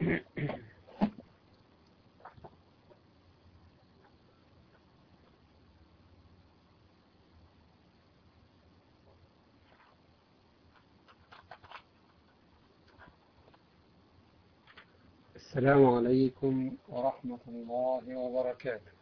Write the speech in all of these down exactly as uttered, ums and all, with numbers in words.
السلام عليكم ورحمة الله وبركاته.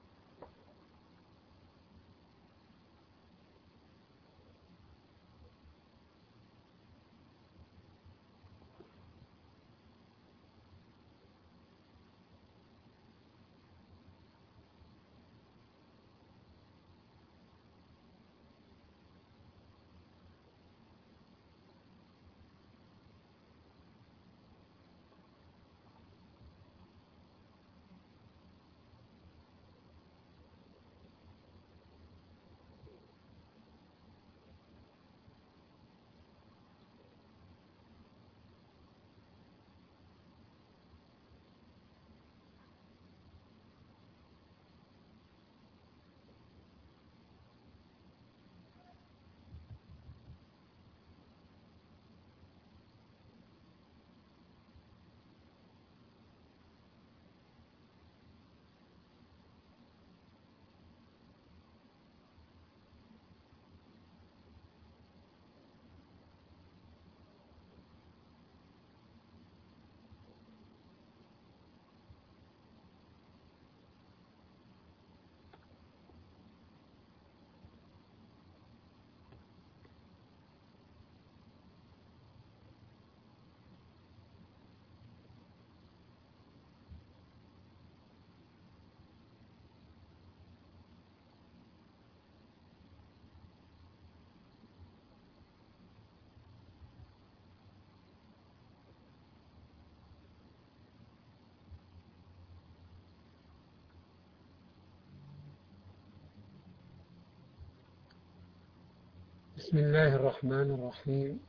بسم الله الرحمن الرحيم.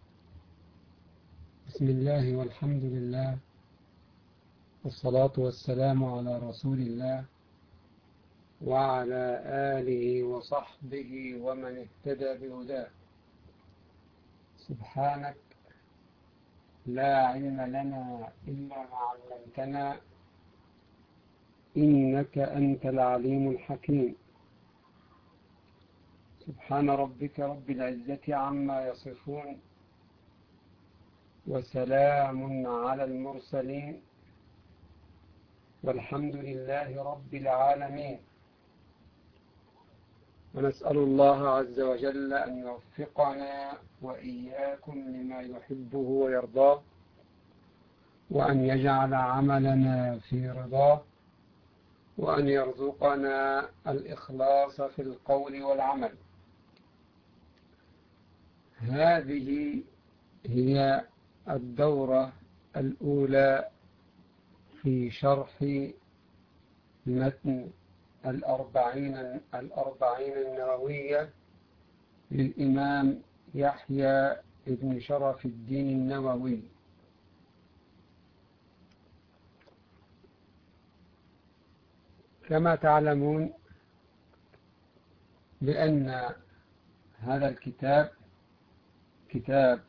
بسم الله والحمد لله والصلاة والسلام على رسول الله وعلى آله وصحبه ومن اهتدى بهداه. سبحانك لا علم لنا إلا ما علمتنا إنك أنت العليم الحكيم. سبحان ربك رب العزة عما يصفون وسلام على المرسلين والحمد لله رب العالمين. ونسأل الله عز وجل أن يوفقنا وإياكم لما يحبه ويرضاه، وأن يجعل عملنا في رضاه، وأن يرزقنا الإخلاص في القول والعمل. هذه هي الدورة الأولى في شرح متن الأربعين الأربعين النووية للإمام يحيى بن شرف الدين النووي. كما تعلمون بأن هذا الكتاب كتاب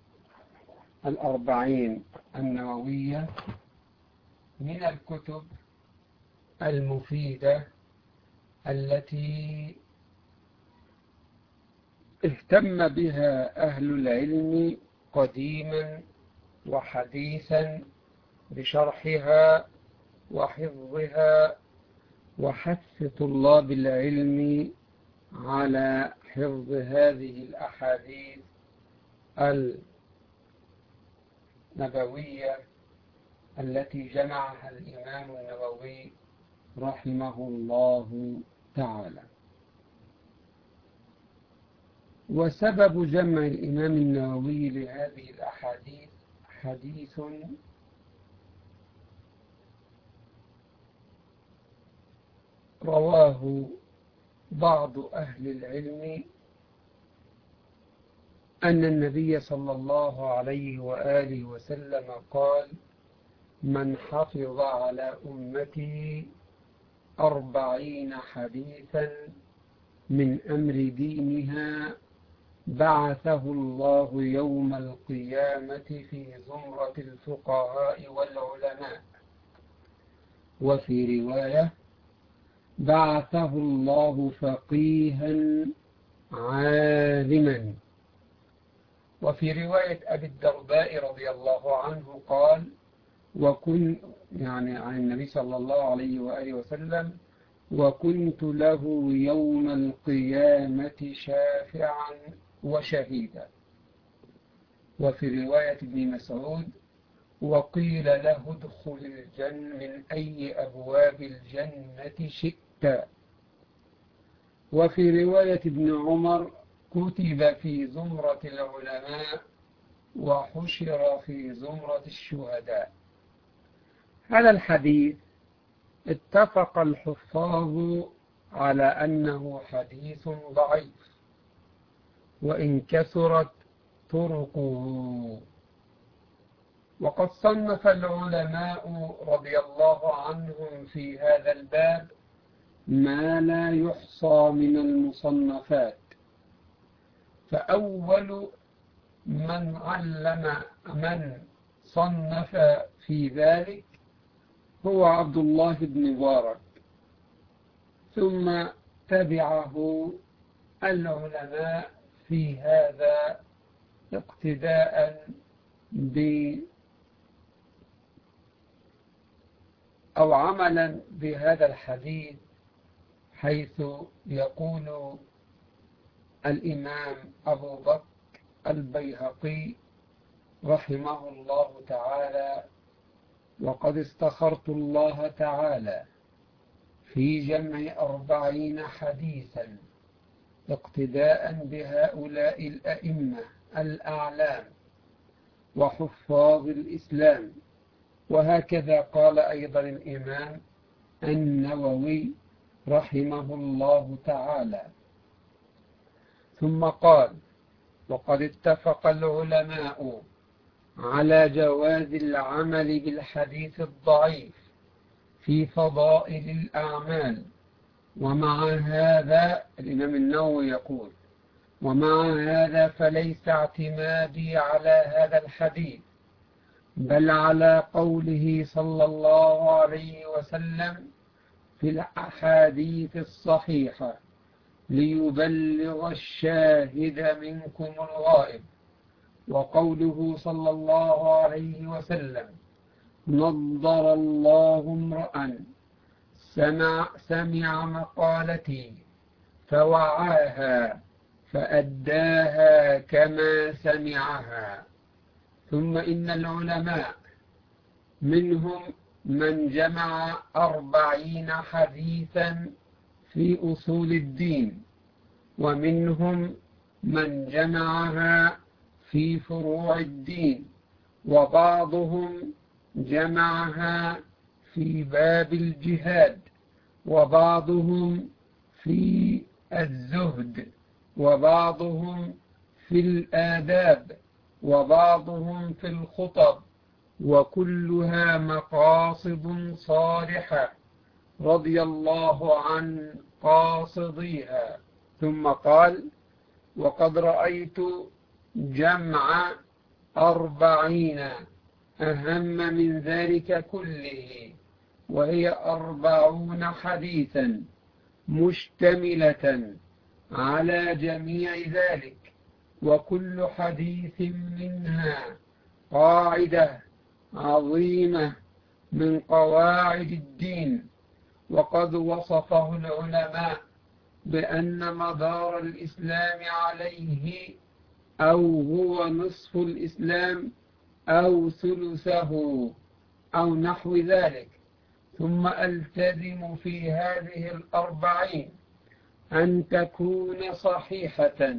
الأربعين النووية من الكتب المفيدة التي اهتم بها أهل العلم قديما وحديثا بشرحها وحفظها وحث طلاب العلم على حفظ هذه الأحاديث النبوية التي جمعها الإمام النووي رحمه الله تعالى. وسبب جمع الإمام النووي لهذه الأحاديث حديث رواه بعض أهل العلم أن النبي صلى الله عليه وآله وسلم قال: من حفظ على أمته أربعين حديثا من أمر دينها بعثه الله يوم القيامة في زمرة الفقهاء والعلماء. وفي رواية بعثه الله فقيها عالما. وفي رواية أبي الدرداء رضي الله عنه قال: وكن يعني عن النبي صلى الله عليه وآله وسلم: وكنت له يوم القيامة شافعا وشهيدا. وفي رواية ابن مسعود: وقيل له ادخل الجنة من أي أبواب الجنة شئت. وفي رواية ابن عمر: كتب في زمرة العلماء وحشر في زمرة الشهداء. هذا الحديث اتفق الحفاظ على أنه حديث ضعيف وإن كثرت طرقه. وقد صنف العلماء رضي الله عنهم في هذا الباب ما لا يحصى من المصنفات. فأول من علم من صنف في ذلك هو عبد الله بن مبارك، ثم تبعه العلماء في هذا اقتداء ب أو عملا بهذا الحديث، حيث يقول الإمام أبو بكر البيهقي رحمه الله تعالى: وقد استخرت الله تعالى في جمع أربعين حديثا اقتداء بهؤلاء الأئمة الأعلام وحفاظ الإسلام. وهكذا قال أيضا الإمام النووي رحمه الله تعالى. ثم قال: وقد اتفق العلماء على جواز العمل بالحديث الضعيف في فضائل الأعمال. ومع هذا الإمام النووي يقول: ومع هذا فليس اعتمادي على هذا الحديث، بل على قوله صلى الله عليه وسلم في الأحاديث الصحيحة: ليبلغ الشاهد منكم الغائب. وقوله صلى الله عليه وسلم: نضر الله امرأ سمع, سمع مقالتي فوعاها فأداها كما سمعها. ثم إن العلماء منهم من جمع أربعين حديثا في أصول الدين، ومنهم من جمعها في فروع الدين، وبعضهم جمعها في باب الجهاد، وبعضهم في الزهد، وبعضهم في الآداب، وبعضهم في الخطب، وكلها مقاصد صالحة رضي الله عن قاصديها. ثم قال: وقد رأيت جمع أربعين أهم من ذلك كله، وهي أربعون حديثا مشتملة على جميع ذلك، وكل حديث منها قاعدة عظيمة من قواعد الدين. وقد وصفه العلماء بأن مدار الإسلام عليه أو هو نصف الإسلام أو ثلثه أو نحو ذلك. ثم ألتزم في هذه الأربعين أن تكون صحيحة،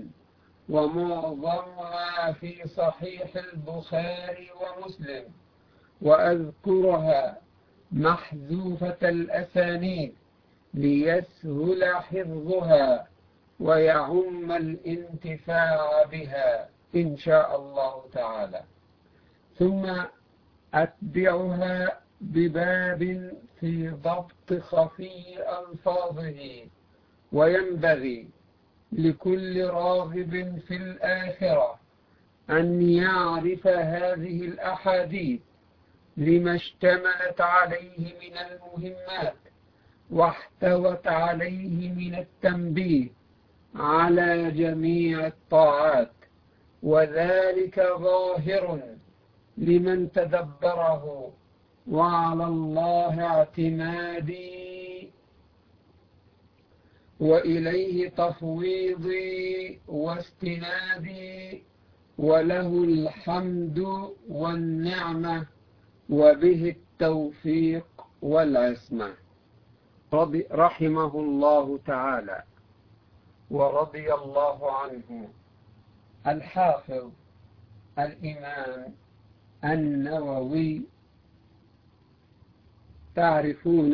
ومعظمها في صحيح البخاري ومسلم، وأذكرها محذوفة الأسانيد ليسهل حفظها ويعم الانتفاع بها إن شاء الله تعالى. ثم أتبعها بباب في ضبط خفي ألفاظه. وينبغي لكل راغب في الآخرة أن يعرف هذه الأحاديث لما اشتملت عليه من المهمات واحتوت عليه من التنبيه على جميع الطاعات، وذلك ظاهر لمن تدبره وعلى الله اعتمادي وإليه تفويضي واستنادي، وله الحمد والنعمة وبه التوفيق والعصمة. رحمه الله تعالى ورضي الله عنه الحافظ الإمام النووي، تعرفون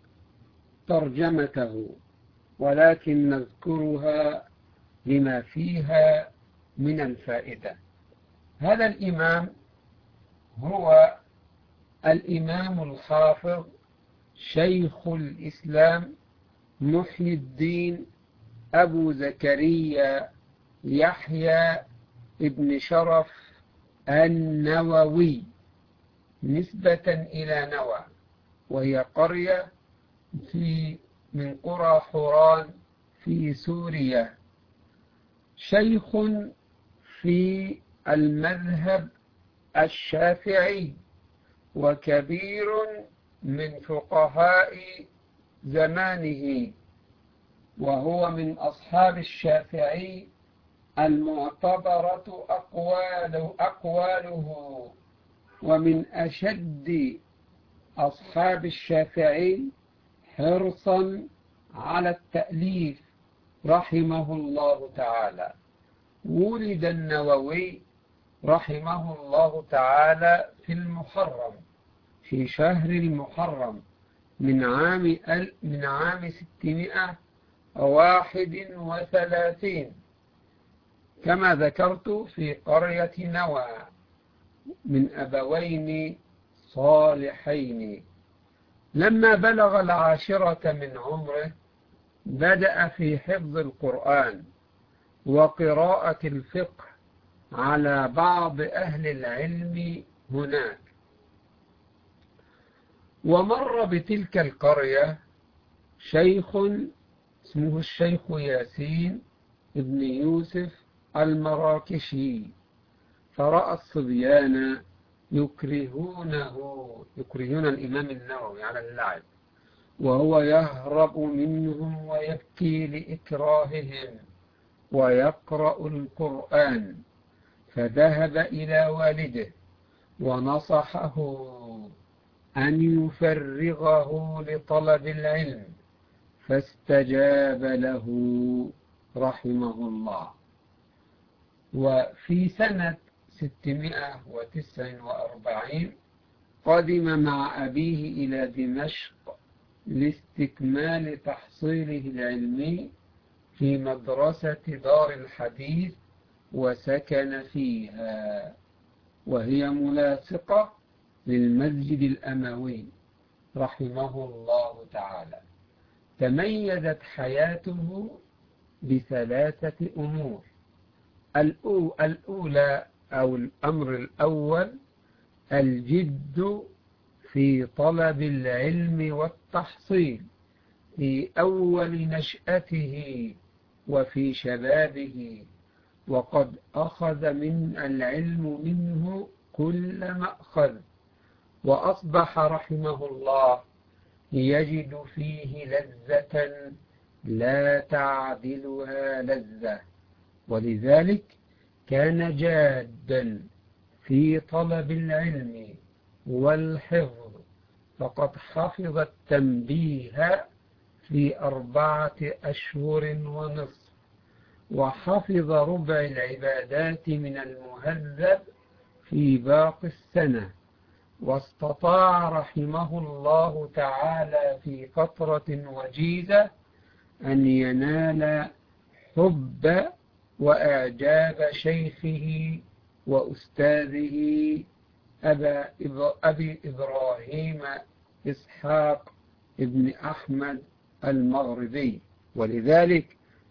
ترجمته ولكن نذكرها لما فيها من الفائدة. هذا الإمام هو الإمام الحافظ شيخ الإسلام محي الدين أبو زكريا يحيى ابن شرف النووي، نسبة إلى نوى، وهي قرية في من قرى حوران في سوريا. شيخ في المذهب الشافعي وكبير من فقهاء زمانه، وهو من أصحاب الشافعي المعتبرة أقواله, أقواله ومن أشد أصحاب الشافعي حرصا على التأليف رحمه الله تعالى. ولد النووي رحمه الله تعالى في المحرم، في شهر المحرم من عام من عام ستمائة وواحد وثلاثين، كما ذكرت في قرية نوى من أبوين صالحين. لما بلغ العاشرة من عمره بدأ في حفظ القرآن وقراءة الفقه على بعض أهل العلم هناك. ومر بتلك القرية شيخ اسمه الشيخ ياسين ابن يوسف المراكشي، فرأى الصبيان يكرهونه يكرهون الإمام النووي على اللعب، وهو يهرب منهم ويبكي لإكراههم ويقرأ القرآن، فذهب إلى والده ونصحه أن يفرغه لطلب العلم، فاستجاب له رحمه الله. وفي سنة ستمائة وتسعة وأربعين قدم مع أبيه إلى دمشق لاستكمال تحصيله العلمي في مدرسة دار الحديث، وسكن فيها، وهي ملاصقة للمسجد الأموي رحمه الله تعالى. تميزت حياته بثلاثة أمور. الأولى أو الأمر الأول الجد في طلب العلم والتحصيل في أول نشأته وفي شبابه، وقد أخذ من العلم منه كل مأخذ، وأصبح رحمه الله يجد فيه لذة لا تعدلها لذة، ولذلك كان جادا في طلب العلم والحفظ، فقد حفظ التنبيه في أربعة أشهر ونصف، وحفظ ربع العبادات من المهذب في باقي السنة، واستطاع رحمه الله تعالى في فترة وجيزة أن ينال حب وإعجاب شيخه وأستاذه أبا أبي إبراهيم إسحاق ابن أحمد المغربي، ولذلك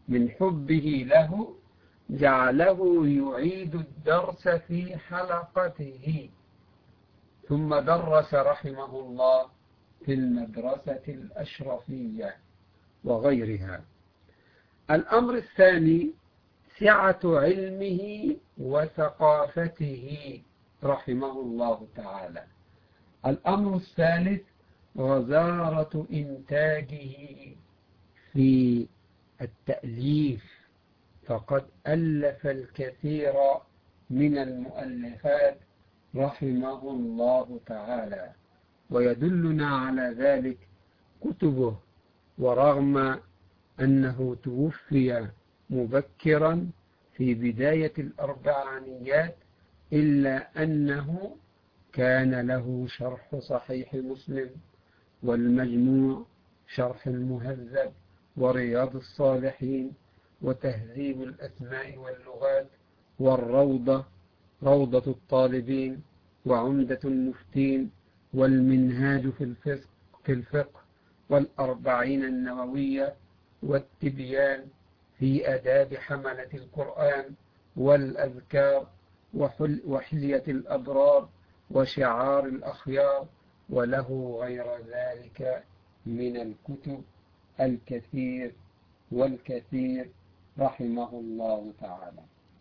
من حبه له جعله يعيد الدرس في حلقته، ثم درس رحمه الله في المدرسة الأشرفية وغيرها. الأمر الثاني سعة علمه وثقافته رحمه الله تعالى. الأمر الثالث غزارة إنتاجه في التأليف، فقد ألف الكثير من المؤلفات رحمه الله تعالى، ويدلنا على ذلك كتبه، ورغم أنه توفي مبكرا في بداية الأربعينيات إلا أنه كان له شرح صحيح مسلم، والمجموع، شرح المهذب، ورياض الصالحين، وتهذيب الأسماء واللغات، والروضة، روضة الطالبين، وعمدة المفتين، والمنهاج في الفقه, في الفقه والأربعين النووية، والتبيان في آداب حملة القرآن، والأذكار، وحلية الأبرار، وشعار الأخيار، وله غير ذلك من الكتب الكثير والكثير رحمه الله تعالى.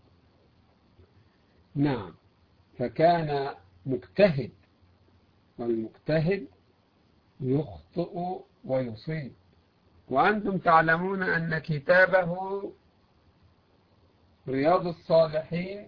نعم، فكان مجتهد، والمجتهد يخطئ ويصيب. وأنتم تعلمون أن كتابه رياض الصالحين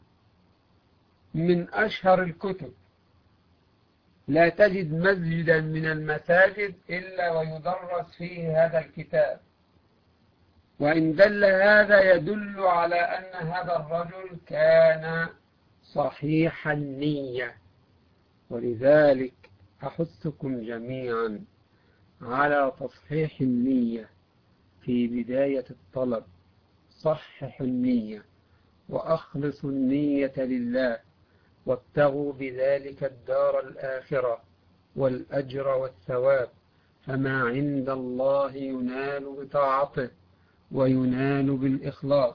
من أشهر الكتب، لا تجد مسجدا من المساجد إلا ويدرس فيه هذا الكتاب. وإن دل هذا يدل على أن هذا الرجل كان صحيح النية. ولذلك أحثكم جميعا على تصحيح النية في بداية الطلب. صححوا النية وأخلصوا النية لله، وابتغوا بذلك الدار الآخرة والأجر والثواب، فما عند الله ينال بطاعته وينال بالإخلاص.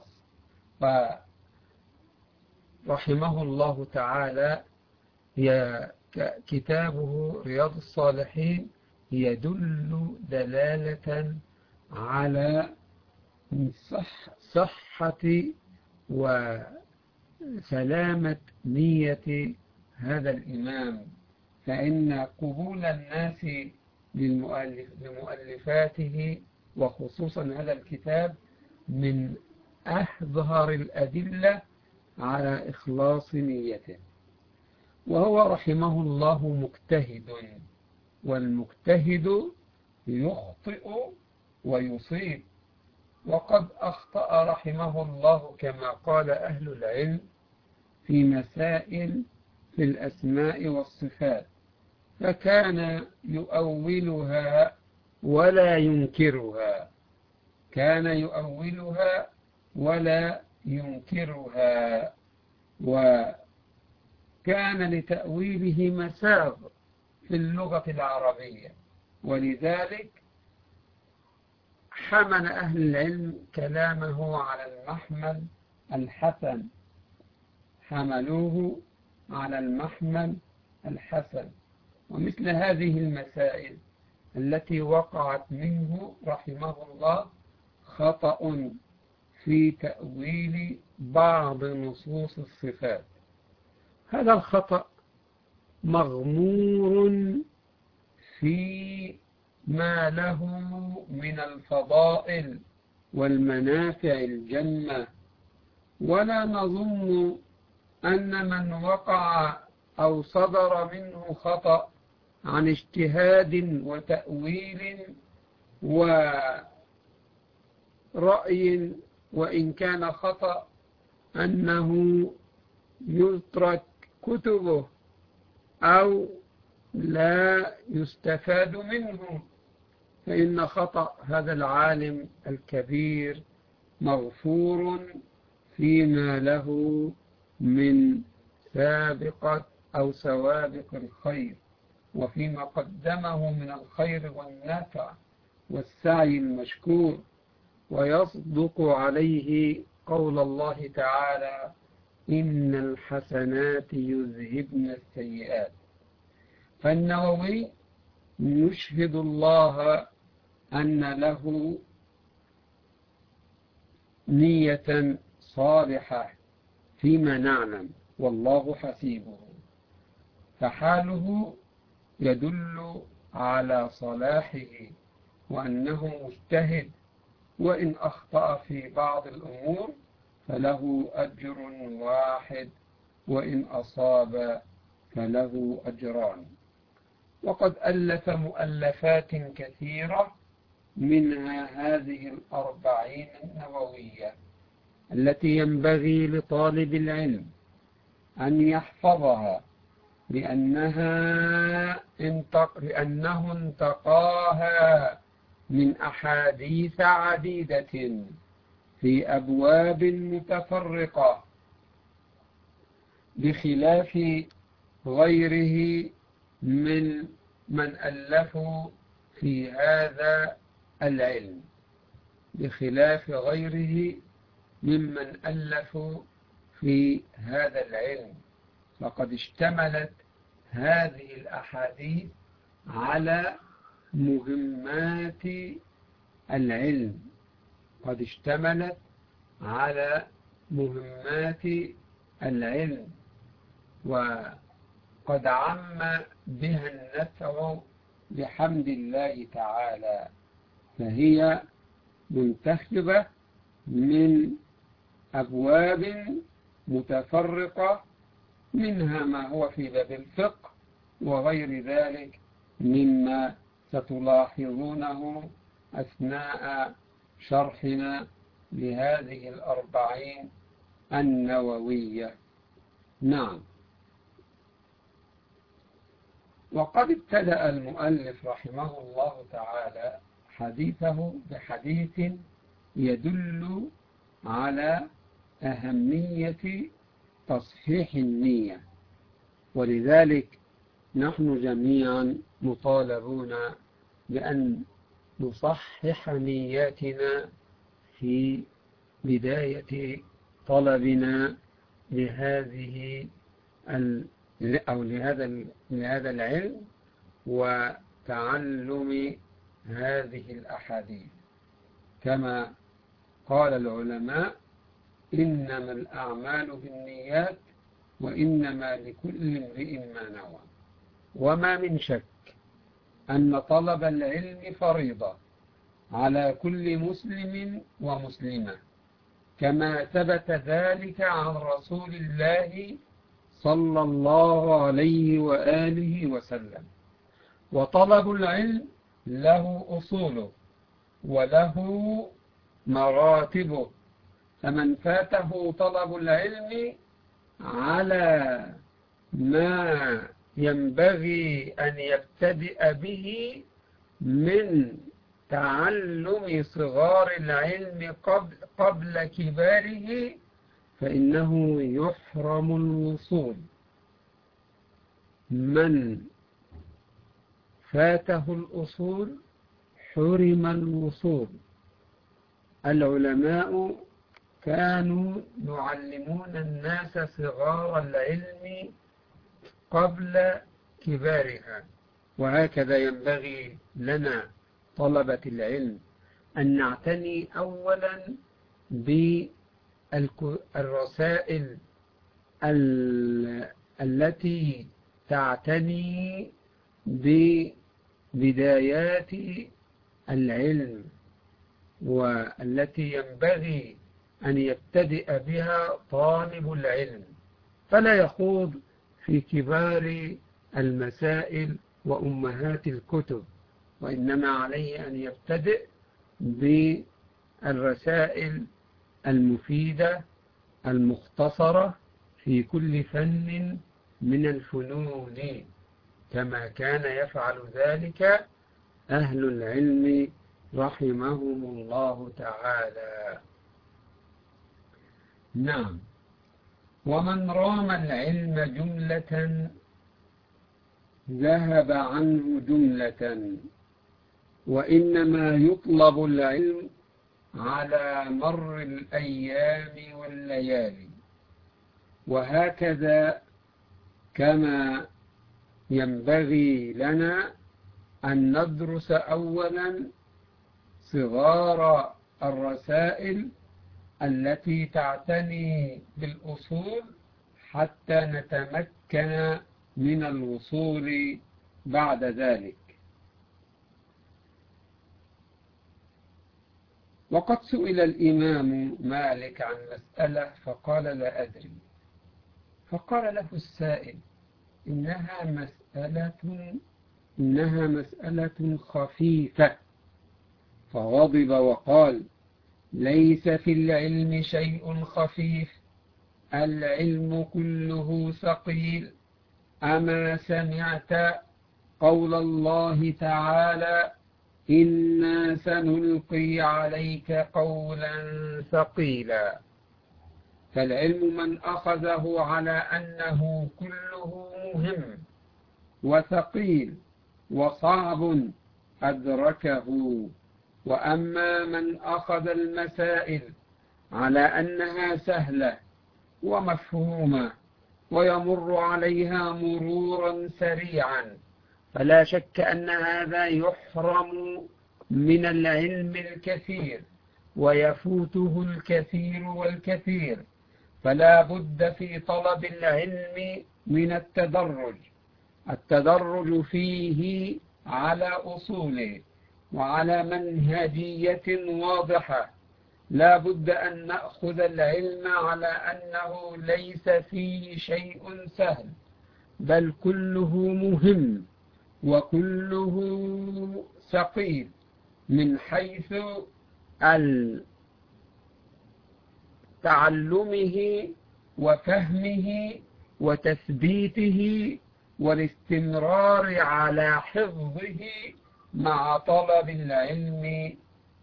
فرحمه الله تعالى هي كتابه رياض الصالحين يدل دلالة على صح صحة وسلامة نية هذا الإمام، فإن قبول الناس للمؤلف لمؤلفاته وخصوصا هذا الكتاب من أظهر الأدلة على إخلاص نيته. وهو رحمه الله مجتهد، والمجتهد يخطئ ويصيب، وقد أخطأ رحمه الله كما قال أهل العلم في مسائل في الأسماء والصفات، فكان يؤولها ولا ينكرها، كان يؤولها ولا ينكرها، وكان لتأويله مساغ في اللغة العربية. ولذلك حمل أهل العلم كلامه على المحمل الحسن، حملوه على المحمل الحسن. ومثل هذه المسائل التي وقعت منه رحمه الله خطأ في تأويل بعض نصوص الصفات. هذا الخطأ مغمور في ما له من الفضائل والمنافع الجمة، ولا نظن أن من وقع أو صدر منه خطأ عن اجتهاد وتأويل ورأي وإن كان خطأ أنه يترك كتبه أو لا يستفاد منه، فإن خطأ هذا العالم الكبير مغفور فيما له من سابقة أو سوابق الخير، وفيما قدمه من الخير والنفع والسعي المشكور. ويصدق عليه قول الله تعالى: إن الحسنات يذهبن السيئات. فالنووي يشهد الله أن له نية صالحة فيما نعلم، والله حسيبه، فحاله يدل على صلاحه وأنه مجتهد، وإن أخطأ في بعض الأمور فله أجر واحد، وإن أصاب فله أجران. وقد ألف مؤلفات كثيرة، منها هذه الأربعين النووية التي ينبغي لطالب العلم أن يحفظها، لأنها انتق... لأنه انتقاها من أحاديث عديدة في أبواب متفرقة، بخلاف غيره من من ألفوا في هذا العلم بخلاف غيره ممن ألفوا في هذا العلم فقد اشتملت هذه الأحاديث على مهمات العلم قد اشتملت على مهمات العلم وقد عم بها النفع بحمد الله تعالى، فهي منتخبة من أبواب متفرقة، منها ما هو في باب الفقه وغير ذلك مما ستلاحظونه أثناء شرحنا لهذه الأربعين النووية. نعم. وقد ابتدأ المؤلف رحمه الله تعالى حديثه بحديث يدل على أهمية تصحيح النية، ولذلك نحن جميعا مطالبون بأن نصحح نياتنا في بداية طلبنا لهذه أو لهذا لهذا العلم وتعلم هذه الأحاديث، كما قال العلماء: إنما الأعمال بالنيات وإنما لكل امرئ ما نوى. وما من شك أن طلب العلم فريضة على كل مسلم ومسلمة، كما ثبت ذلك عن رسول الله صلى الله عليه وآله وسلم. وطلب العلم له أصوله وله مراتبه، فمن فاته طلب العلم على ما ينبغي أن يبتدئ به من تعلم صغار العلم قبل, قبل كباره فإنه يحرم الوصول. من فاته الأصول حرم الوصول. العلماء كانوا يعلمون الناس صغار العلم قبل كبارها، وهكذا ينبغي لنا طلبة العلم أن نعتني أولا بالرسائل التي تعتني ببدايات العلم والتي ينبغي أن يبتدئ بها طالب العلم، فلا يخوض في كبار المسائل وأمهات الكتب، وإنما عليه أن يبتدئ بالرسائل المفيدة المختصرة في كل فن من الفنون، كما كان يفعل ذلك أهل العلم رحمهم الله تعالى. نعم. ومن رام العلم جملة ذهب عنه جملة، وإنما يطلب العلم على مر الأيام والليالي. وهكذا كما ينبغي لنا أن ندرس أولا صغار الرسائل التي تعتني بالأصول حتى نتمكن من الوصول بعد ذلك. وقد سئل الإمام مالك عن مسألة فقال لا أدري، فقال له السائل إنها مسألة إنها مسألة خفيفة، فغضب وقال ليس في العلم شيء خفيف، العلم كله ثقيل. أما سمعت قول الله تعالى إنا سنلقي عليك قولا ثقيلا؟ فالعلم من أخذه على أنه كله مهم وثقيل وصعب أدركه. وأما من أخذ المسائل على أنها سهلة ومفهومة ويمر عليها مرورا سريعا، فلا شك أن هذا يحرم من العلم الكثير ويفوته الكثير والكثير. فلا بد في طلب العلم من التدرج، التدرج فيه على أصوله وعلى منهجية واضحة. لا بد أن نأخذ العلم على أنه ليس فيه شيء سهل، بل كله مهم وكله ثقيل من حيث تعلمه وفهمه وتثبيته والاستمرار على حفظه مع طلب العلم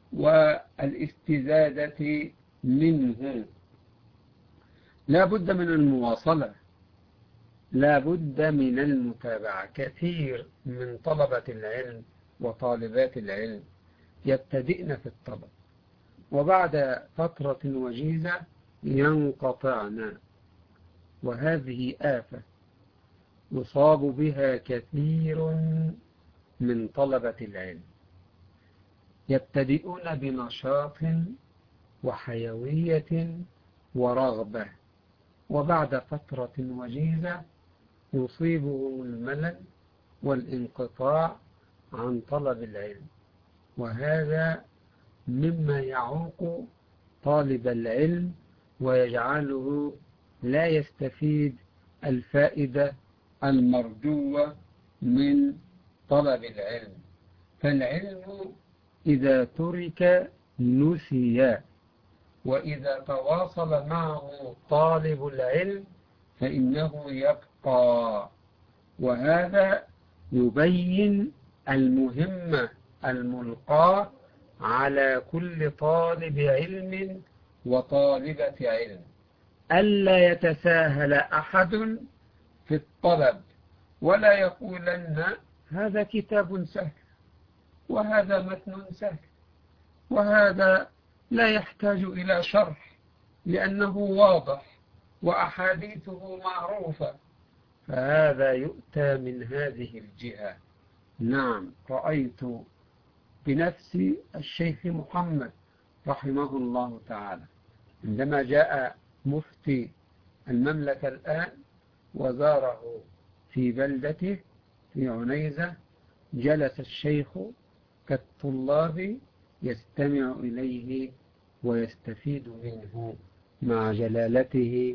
والاستزادة منه. لا بد من المواصلة، لا بد من المتابعة. كثير من طلبة العلم وطالبات العلم يبتدئن في الطلب وبعد فترة وجيزة ينقطعن، وهذه آفة يصاب بها كثير من طلبة العلم. يبتدئون بنشاط وحيوية ورغبة، وبعد فترة وجيزة يصيبهم الملل والانقطاع عن طلب العلم، وهذا مما يعوق طالب العلم ويجعله لا يستفيد الفائدة المرجوة من طلب العلم. فالعلم إذا ترك نسي، وإذا تواصل معه طالب العلم فإنه يبقى. وهذا يبين المهمة الملقاة على كل طالب علم وطالبة علم، ألا يتساهل أحد في الطلب ولا يقولن هذا كتاب سهل وهذا متن سهل وهذا لا يحتاج إلى شرح لأنه واضح وأحاديثه معروفة، فهذا يؤتى من هذه الجهة. نعم، رأيت بنفسي الشيخ محمد رحمه الله تعالى عندما جاء مفتي المملكة الآن وزاره في بلدته في عنيزة، جلس الشيخ كالطلاب يستمع إليه ويستفيد منه مع جلالته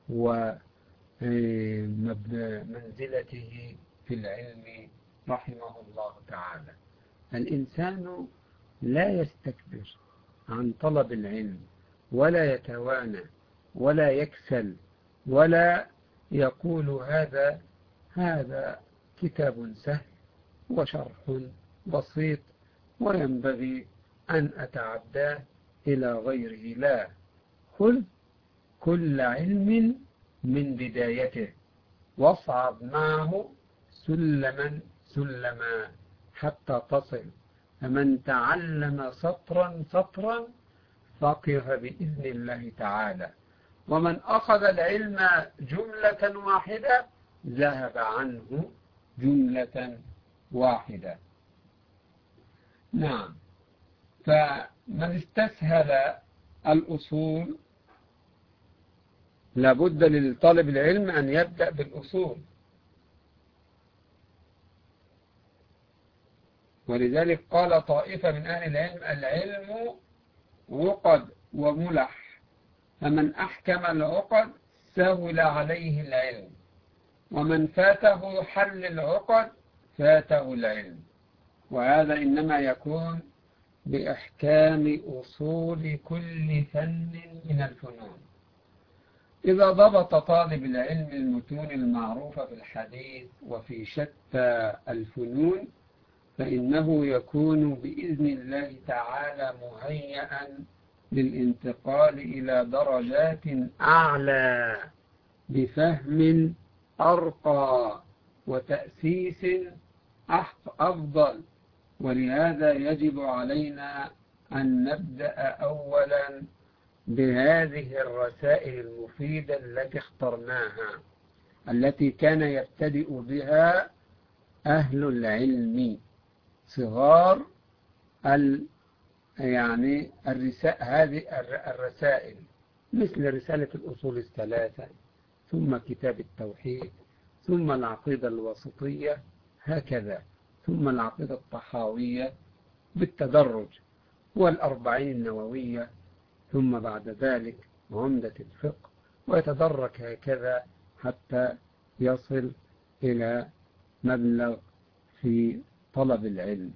ومنزلته في العلم رحمه الله تعالى. الإنسان لا يستكبر عن طلب العلم ولا يتوانى ولا يكسل ولا يقول هذا هذا كتاب سهل وشرح بسيط وينبغي أن أتعداه إلى غيره. لا، خذ كل علم من بدايته واصعد معه سلما سلما حتى تصل. فمن تعلم سطرا سطرا فقه بإذن الله تعالى. ومن أخذ العلم جملة واحدة ذهب عنه جملة واحدة. نعم. فمن استسهل الأصول لابد للطالب العلم أن يبدأ بالأصول، ولذلك قال طائفة من أهل العلم: العلم عقد وملح، فمن أحكم العقد سهل عليه العلم، ومن فاته حل العقد فاته العلم. وهذا إنما يكون بإحكام أصول كل فن من الفنون. إذا ضبط طالب العلم المتون المعروفة في الحديث وفي شتى الفنون فإنه يكون بإذن الله تعالى مهيئا للانتقال إلى درجات أعلى بفهم أرقى وتأسيس أفضل. ولهذا يجب علينا أن نبدأ أولا بهذه الرسائل المفيدة التي اخترناها، التي كان يبتدئ بها أهل العلم صغار ال يعني الرسائل، هذه الرسائل مثل رسالة الأصول الثلاثة، ثم كتاب التوحيد، ثم العقيدة الوسطية، هكذا، ثم العقيدة الطحاوية بالتدرج، والأربعين النووية، ثم بعد ذلك عمدة الفقه، ويتدرج هكذا حتى يصل إلى مبلغ في طلب العلم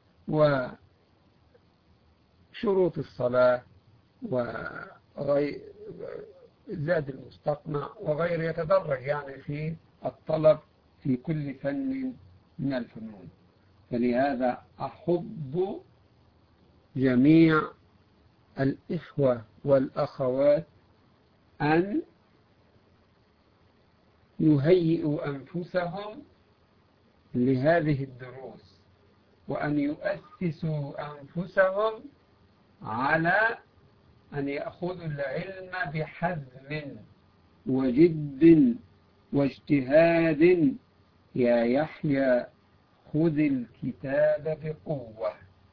وشروط الصلاة وغير زاد المستقنع وغير، يتدرج يعني في الطلب في كل فن من الفنون. فلهذا أحب جميع الإخوة والأخوات أن يهيئوا أنفسهم لهذه الدروس، وأن يؤسسوا أنفسهم على أن يأخذوا العلم بحزم وجد واجتهاد. يا يحيى خذ الكتاب بقوة،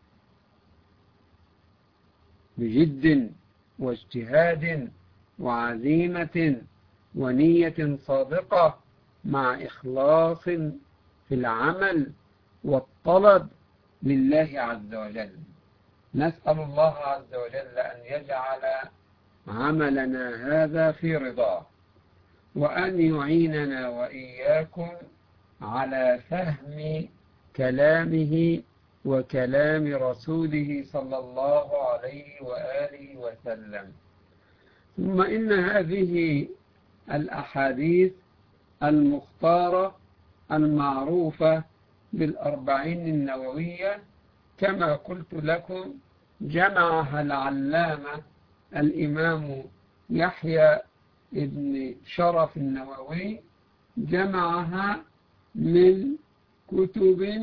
بجد واجتهاد وعزيمة ونية صادقة مع إخلاص في العمل والطلب لله عز وجل. نسأل الله عز وجل أن يجعل عملنا هذا في رضاه، وأن يعيننا وإياكم على فهم كلامه وكلام رسوله صلى الله عليه وآله وسلم. ثم إن هذه الأحاديث المختارة المعروفة بالأربعين النووية كما قلت لكم جمعها العلامة الإمام يحيى ابن شرف النووي، جمعها من كتب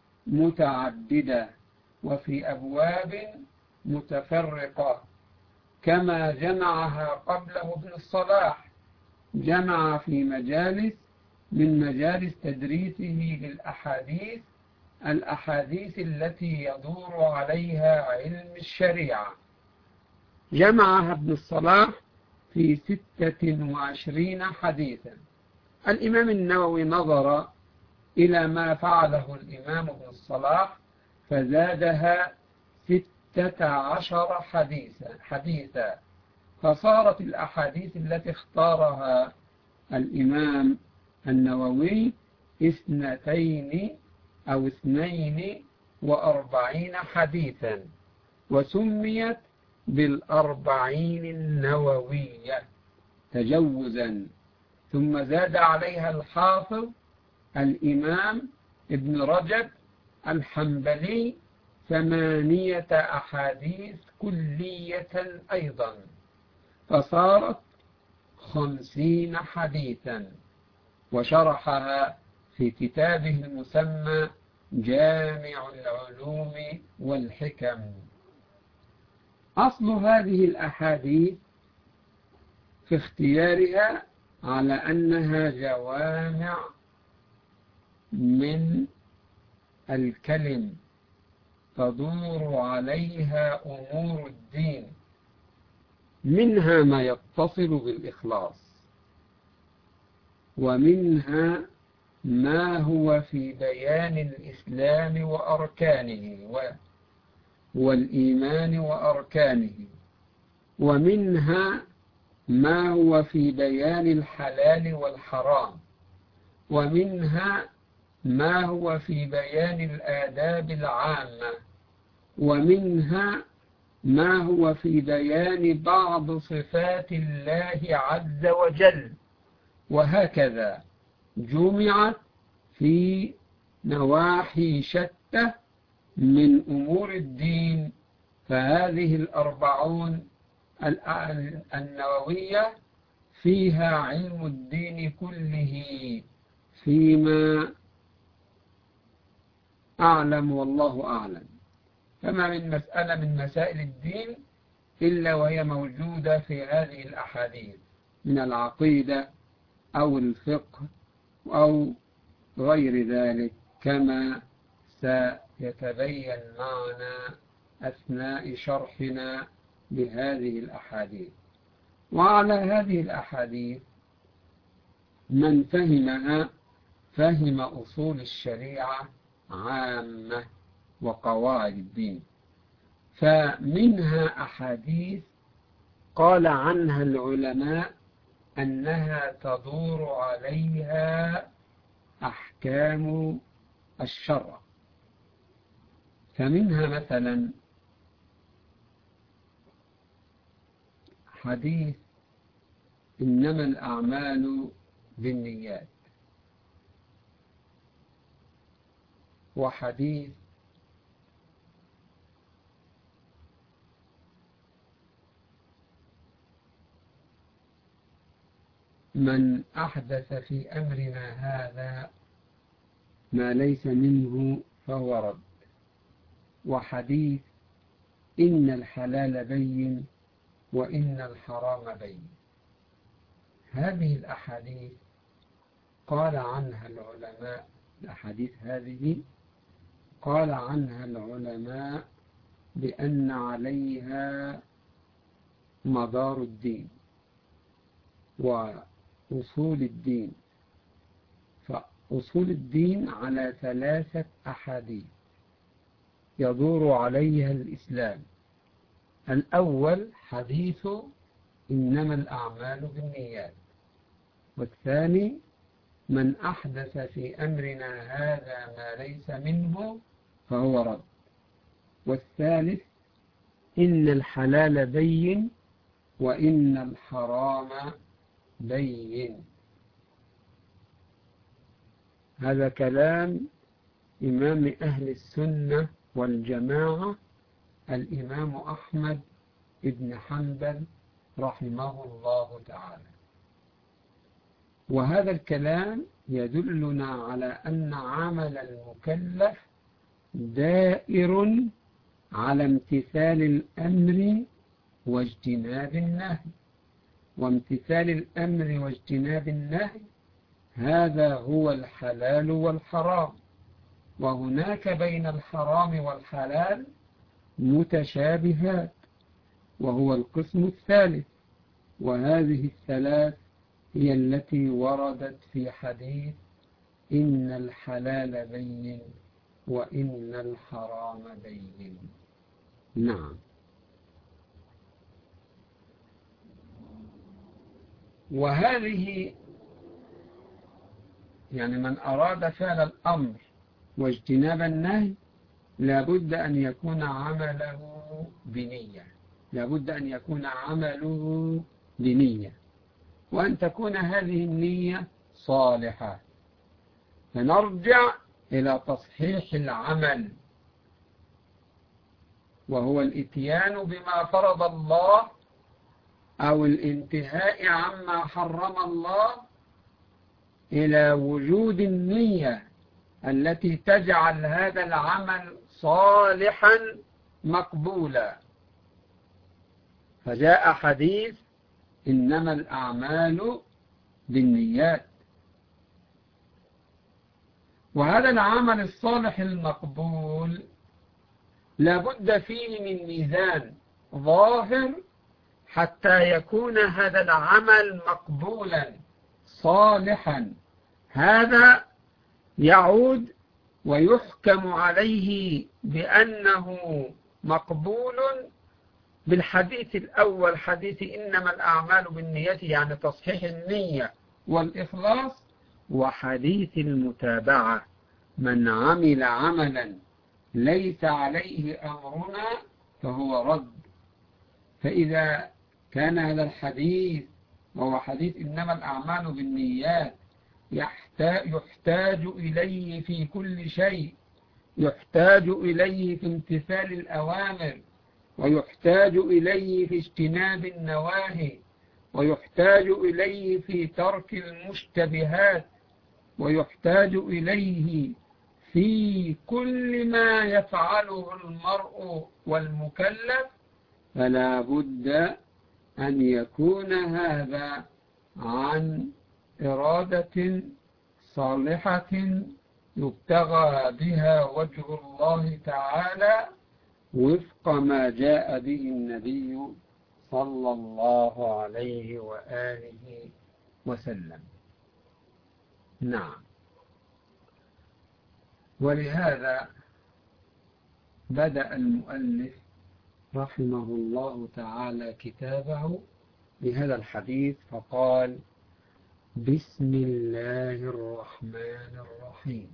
متعددة وفي أبواب متفرقة، كما جمعها قبله ابن الصلاح، جمع في مجالس من مجالس تدريسه للأحاديث الأحاديث التي يدور عليها علم الشريعة، جمعها ابن الصلاح في ستة وعشرين حديثا. الإمام النووي نظر إلى ما فعله الإمام ابن الصلاح فزادها ستة عشر حديثا حديثا فصارت الأحاديث التي اختارها الإمام النووي اثنتين أو اثنين وأربعين حديثا، وسميت بالأربعين النووية تجوزا. ثم زاد عليها الحافظ الإمام ابن رجب الحنبلي ثمانية أحاديث كلية أيضا، فصارت خمسين حديثا، وشرحها في كتابه المسمى جامع العلوم والحكم. أصل هذه الأحاديث في اختيارها على أنها جوامع من الكلم تدور عليها أمور الدين، منها ما يتصل بالإخلاص، ومنها ما هو في بيان الإسلام وأركانه والإيمان وأركانه، ومنها ما هو في بيان الحلال والحرام، ومنها ما هو في بيان الآداب العامة، ومنها ما هو في بيان بعض صفات الله عز وجل، وهكذا جمعت في نواحي شتى من أمور الدين. فهذه الأربعون النووية فيها علم الدين كله فيما أعلم والله أعلم. فما من مسألة من مسائل الدين إلا وهي موجودة في هذه الأحاديث من العقيدة أو الفقه أو غير ذلك، كما سيتبين معنا أثناء شرحنا لهذه الأحاديث. وعلى هذه الأحاديث من فهمها فهم أصول الشريعة عامة وقواعد الدين. فمنها أحاديث قال عنها العلماء أنها تدور عليها أحكام الشرع. فمنها مثلا حديث إنما الأعمال بالنيات، وحديث من أحدث في أمرنا هذا ما ليس منه فهو رد، وحديث إن الحلال بين وإن الحرام بين. هذه الأحاديث قال عنها العلماء، الأحاديث هذه قال عنها العلماء بأن عليها مدار الدين وأصول الدين. فأصول الدين على ثلاثة أحاديث يدور عليها الإسلام. الأول حديث إنما الأعمال بالنيات، والثاني من أحدث في أمرنا هذا ما ليس منه فهو رد، والثالث إن الحلال بين وإن الحرام بين. هذا كلام إمام أهل السنة والجماعة الإمام أحمد بن حنبل رحمه الله تعالى. وهذا الكلام يدلنا على أن عمل المكلف دائر على امتثال الأمر واجتناب النهي، وامتثال الأمر واجتناب النهي هذا هو الحلال والحرام. وهناك بين الحرام والحلال متشابهات، وهو القسم الثالث، وهذه الثلاث هي التي وردت في حديث إن الحلال بين وإن الحرام بين. نعم. وهذه يعني من أراد فعل الأمر واجتناب النهي لابد أن يكون عمله بنية، لابد أن يكون عمله بنية، وأن تكون هذه النية صالحة. فنرجع إلى تصحيح العمل، وهو الإتيان بما فرض الله أو الانتهاء عما حرم الله، إلى وجود النية التي تجعل هذا العمل صالحا مقبولا. فجاء حديث إنما الأعمال بالنيات. وهذا العمل الصالح المقبول لابد فيه من ميزان ظاهر حتى يكون هذا العمل مقبولا صالحا. هذا يعود ويحكم عليه بأنه مقبول بالحديث الأول، حديث إنما الأعمال بالنيات، يعني تصحيح النية والإخلاص، وحديث المتابعة من عمل عملا ليس عليه أمرنا فهو رد. فإذا كان هذا الحديث وهو حديث إنما الأعمال بالنيات يحتاج إليه في كل شيء، يحتاج إليه في امتثال الأوامر، ويحتاج إليه في اجتناب النواهي، ويحتاج إليه في ترك المشتبهات، ويحتاج إليه في كل ما يفعله المرء والمكلف، فلا بد أن يكون هذا عن إرادة صالحة يبتغى بها وجه الله تعالى وفق ما جاء به النبي صلى الله عليه وآله وسلم. نعم. ولهذا بدأ المؤلف رحمه الله تعالى كتابه بهذا الحديث فقال: بسم الله الرحمن الرحيم.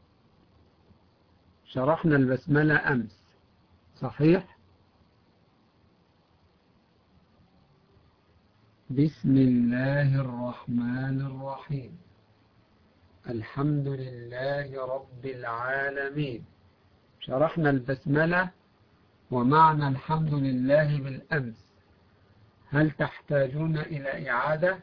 شرحنا البسملة أمس، صحيح؟ بسم الله الرحمن الرحيم، الحمد لله رب العالمين. شرحنا البسملة ومعنى الحمد لله بالأمس. هل تحتاجون إلى إعادة؟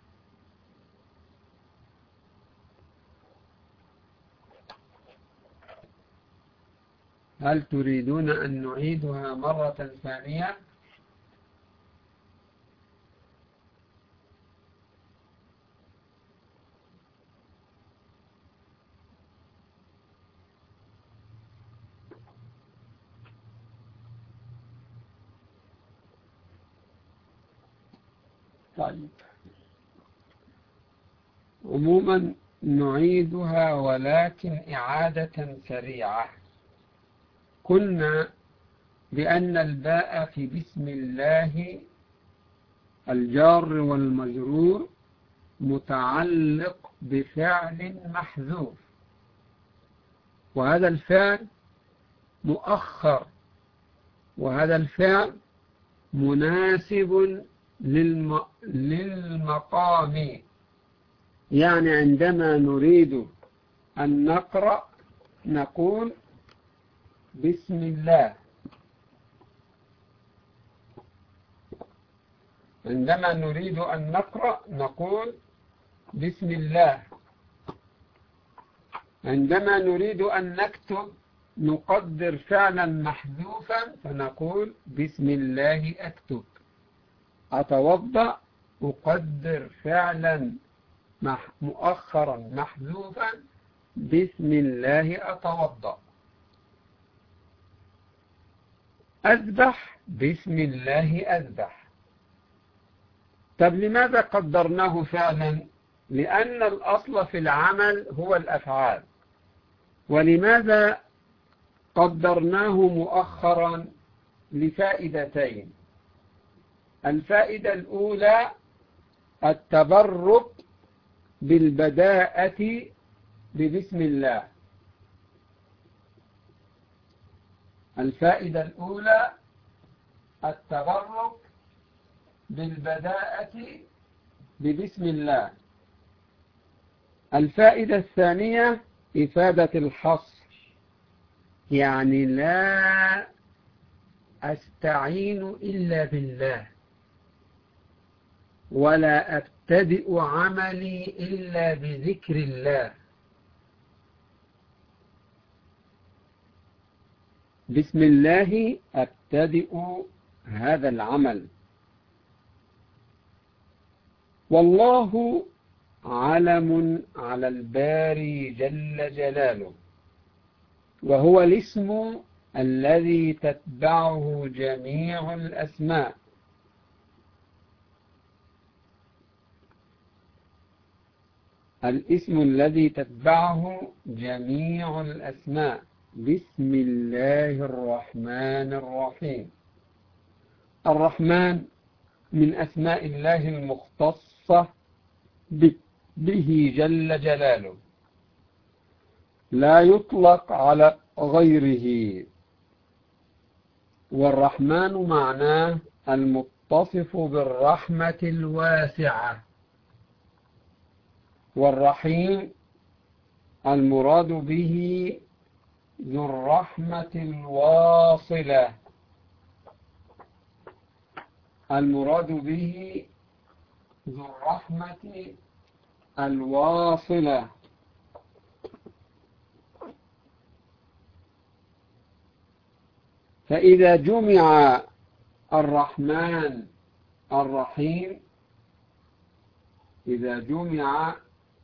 هل تريدون أن نعيدها مرة ثانية؟ طيب، عموما نعيدها ولكن إعادة سريعة. قلنا بأن الباء في بسم الله الجار والمجرور متعلق بفعل محذوف، وهذا الفعل مؤخر، وهذا الفعل مناسب للم... للمقام. يعني عندما نريد أن نقرأ نقول بسم الله، عندما نريد أن نقرأ نقول بسم الله، عندما نريد أن نكتب نقدر فعلا محذوفا فنقول بسم الله أكتب. أتوضأ أقدر فعلا مؤخرا محذوفا بسم الله أتوضأ. أذبح بسم الله أذبح. طب لماذا قدرناه فعلا؟ لأن الأصل في العمل هو الأفعال. ولماذا قدرناه مؤخرا؟ لفائدتين. الفائدة الأولى التبرك بالبداءة ببسم الله. الفائدة الأولى التبرك بالبداءة ببسم الله. الفائدة الثانية إفادة الحصر، يعني لا أستعين إلا بالله، ولا أبتدئ عملي إلا بذكر الله. بسم الله أبتدئ هذا العمل والله علم على الباري جل جلاله، وهو الاسم الذي تتبعه جميع الأسماء. الاسم الذي تتبعه جميع الأسماء. بسم الله الرحمن الرحيم. الرحمن من أسماء الله المختصة به جل جلاله، لا يطلق على غيره. والرحمن معناه المتصف بالرحمة الواسعة، والرحيم المراد به ذو الرحمة الواصلة، المراد به ذو الرحمة الواصلة. فإذا جمع الرحمن الرحيم إذا جمع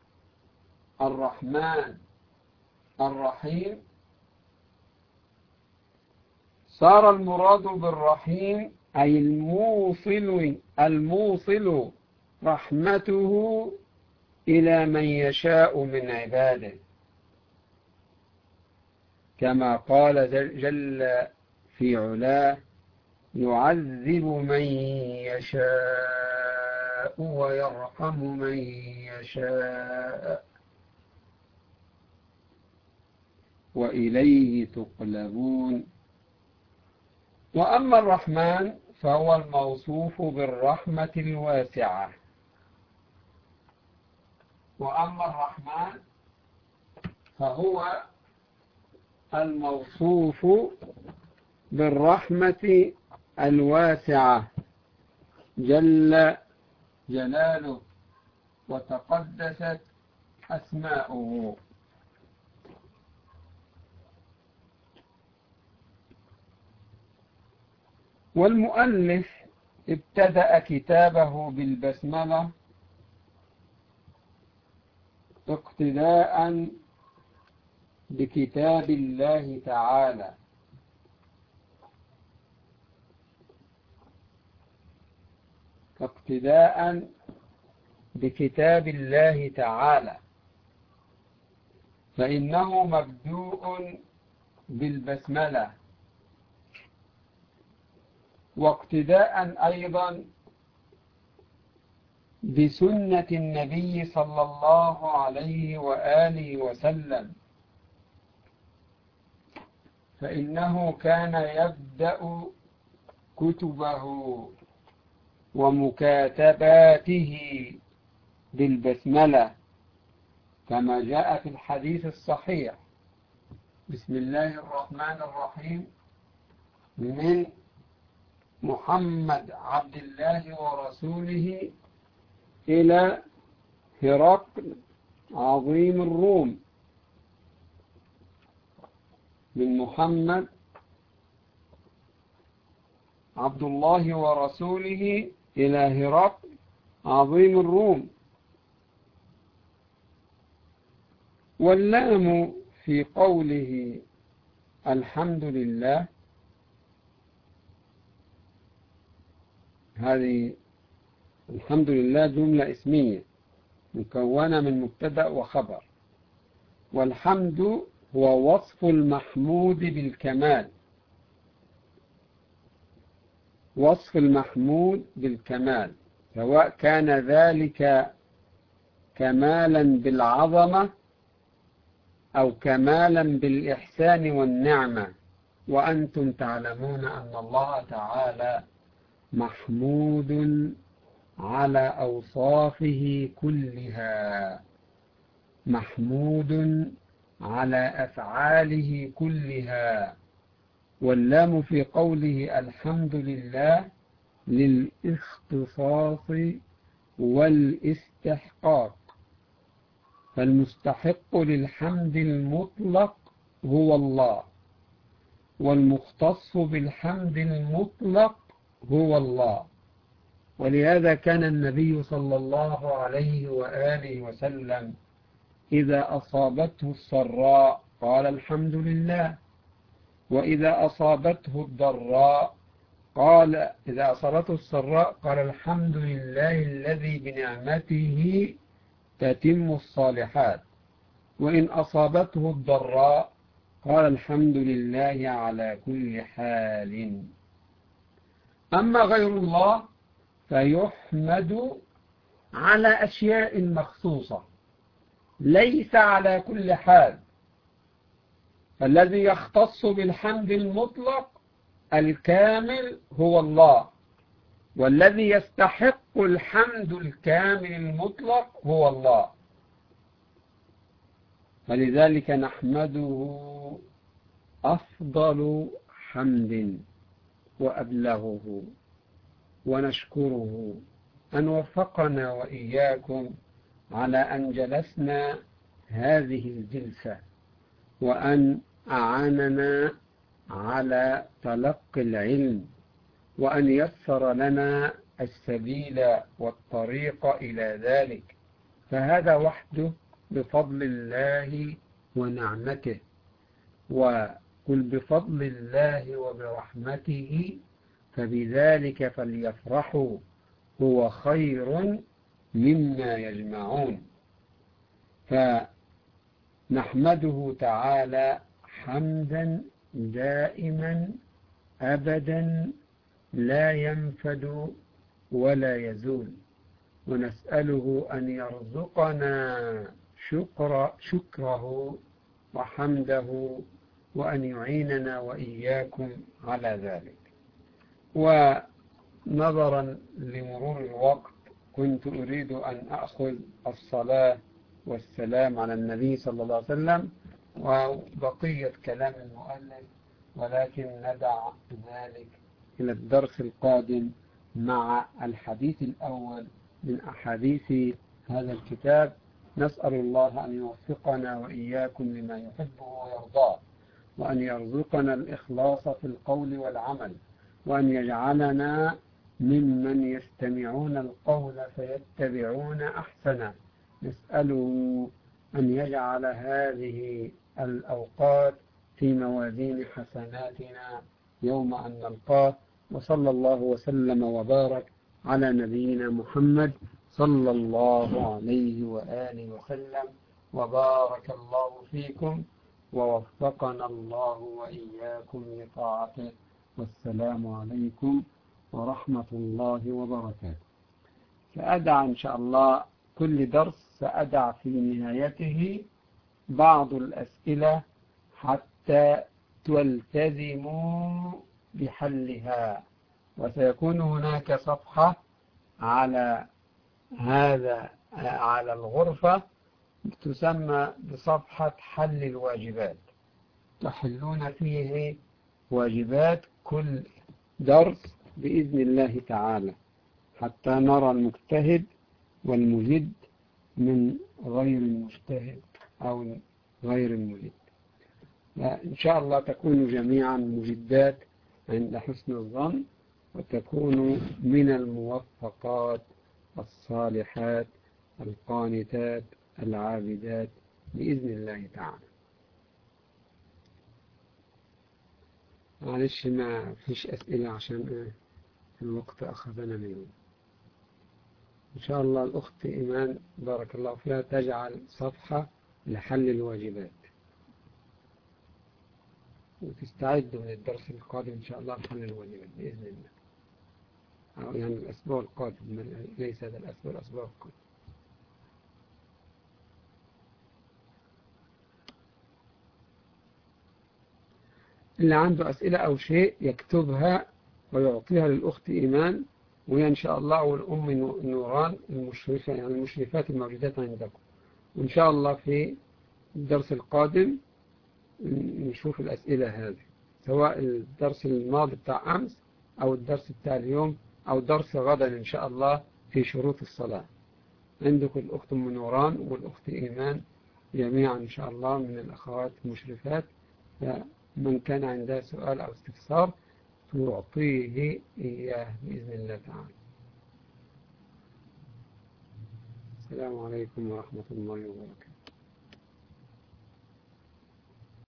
الرحمن الرحيم صار المراد بالرحيم أي الموصل الموصل رحمته إلى من يشاء من عباده، كما قال جل في علاه: يعذب من يشاء ويرحم من يشاء وإليه تقلبون. وأما الرحمن فهو الموصوف بالرحمة الواسعة. وأما الرحمن فهو الموصوف بالرحمة الواسعة جل جلاله وتقدست أسماؤه. والمؤلف ابتدأ كتابه بالبسملة اقتداء بكتاب الله تعالى، اقتداء بكتاب الله تعالى، فإنه مبدوء بالبسملة، واقتداء أيضا بسنة النبي صلى الله عليه وآله وسلم، فإنه كان يبدأ كتبه ومكاتباته بالبسملة كما جاء في الحديث الصحيح: بسم الله الرحمن الرحيم من محمد عبد الله ورسوله إلى هرقل عظيم الروم. من محمد عبد الله ورسوله إلى هرقل عظيم الروم. واللام في قوله الحمد لله، هذه الحمد لله جملة اسمية مكونة من مبتدأ وخبر، والحمد هو وصف المحمود بالكمال، وصف المحمود بالكمال، سواء كان ذلك كمالا بالعظمة أو كمالا بالإحسان والنعمة. وأنتم تعلمون أن الله تعالى محمود على أوصافه كلها، محمود على أفعاله كلها. واللام في قوله الحمد لله للاختصاص والاستحقاق، فالمستحق للحمد المطلق هو الله، والمختص بالحمد المطلق هو الله. ولهذا كان النبي صلى الله عليه وآله وسلم إذا أصابته السراء قال الحمد لله، وإذا أصابته الضراء قال إذا أصابته السراء قال الحمد لله الذي بنعمته تتم الصالحات، وإن أصابته الضراء قال الحمد لله على كل حال. أما غير الله فيحمد على أشياء مخصوصة ليس على كل حال، فالذي يختص بالحمد المطلق الكامل هو الله، والذي يستحق الحمد الكامل المطلق هو الله. فلذلك نحمده أفضل حمد وأبلغه، ونشكره أن وفقنا وإياكم على أن جلسنا هذه الجلسة، وأن أعاننا على تلقي العلم، وأن يسر لنا السبيل والطريق إلى ذلك، فهذا وحده بفضل الله ونعمته. وقل بفضل الله وبرحمته فبذلك فليفرحوا هو خير مما يجمعون. فنحمده تعالى حمدا دائما أبدا لا ينفد ولا يزول، ونسأله أن يرزقنا شكر شكره وحمده، وأن يعيننا وإياكم على ذلك. ونظرا لمرور الوقت كنت أريد أن أخذ الصلاة والسلام على النبي صلى الله عليه وسلم وبقية كلام المؤلف، ولكن ندع ذلك إلى الدرس القادم مع الحديث الأول من أحاديث هذا الكتاب. نسأل الله أن يوفقنا وإياكم لما يحبه ويرضاه، وأن يرزقنا الإخلاص في القول والعمل، وأن يجعلنا ممن يستمعون القول فيتبعون أحسنه. نسأله أن يجعل هذه الأوقات في موازين حسناتنا يوم أن نلقاه. وصلى الله وسلم وبارك على نبينا محمد صلى الله عليه وآله وسلم، وبارك الله فيكم ووفقنا الله وإياكم لطاعته. والسلام عليكم ورحمة الله وبركاته. سأدع إن شاء الله كل درس سأدع في نهايته بعض الأسئلة حتى تلتزموا بحلها، وسيكون هناك صفحة على هذا على الغرفة تسمى بصفحة حل الواجبات، تحلون فيه واجبات كل درس بإذن الله تعالى، حتى نرى المجتهد والمجد من غير المجتهد أو غير المجد. إن شاء الله تكونوا جميعا مجدات عند حسن الظن، وتكونوا من الموفقات الصالحات القانتات العابدات بإذن الله تعالى. معلش ما فيش أسئلة عشان الوقت أخذنا منه. إن شاء الله الأخت إيمان بارك الله فيها تجعل صفحة لحل الواجبات، وتستعدوا للدرس القادم إن شاء الله لحل الواجبات بإذن الله، أو يعني الأسبوع القادم، ليس هذا الأسبوع، الأسبوع القادم. اللي عنده أسئلة أو شيء يكتبها ويعطيها للأخت إيمان، وهي إن شاء الله والأم نوران المشرفة، يعني المشرفات الموجودات عندكم. وإن شاء الله في الدرس القادم نشوف الأسئلة هذه، سواء الدرس الماضي بتاع أمس أو الدرس بتاع اليوم أو درس غدا إن شاء الله في شروط الصلاة. عندكم الأخت أم نوران والأخت إيمان جميعا إن شاء الله من الأخوات المشرفات، من كان عنده سؤال أو استفسار تعطيه إياه بإذن الله تعالى. السلام عليكم ورحمة الله وبركاته.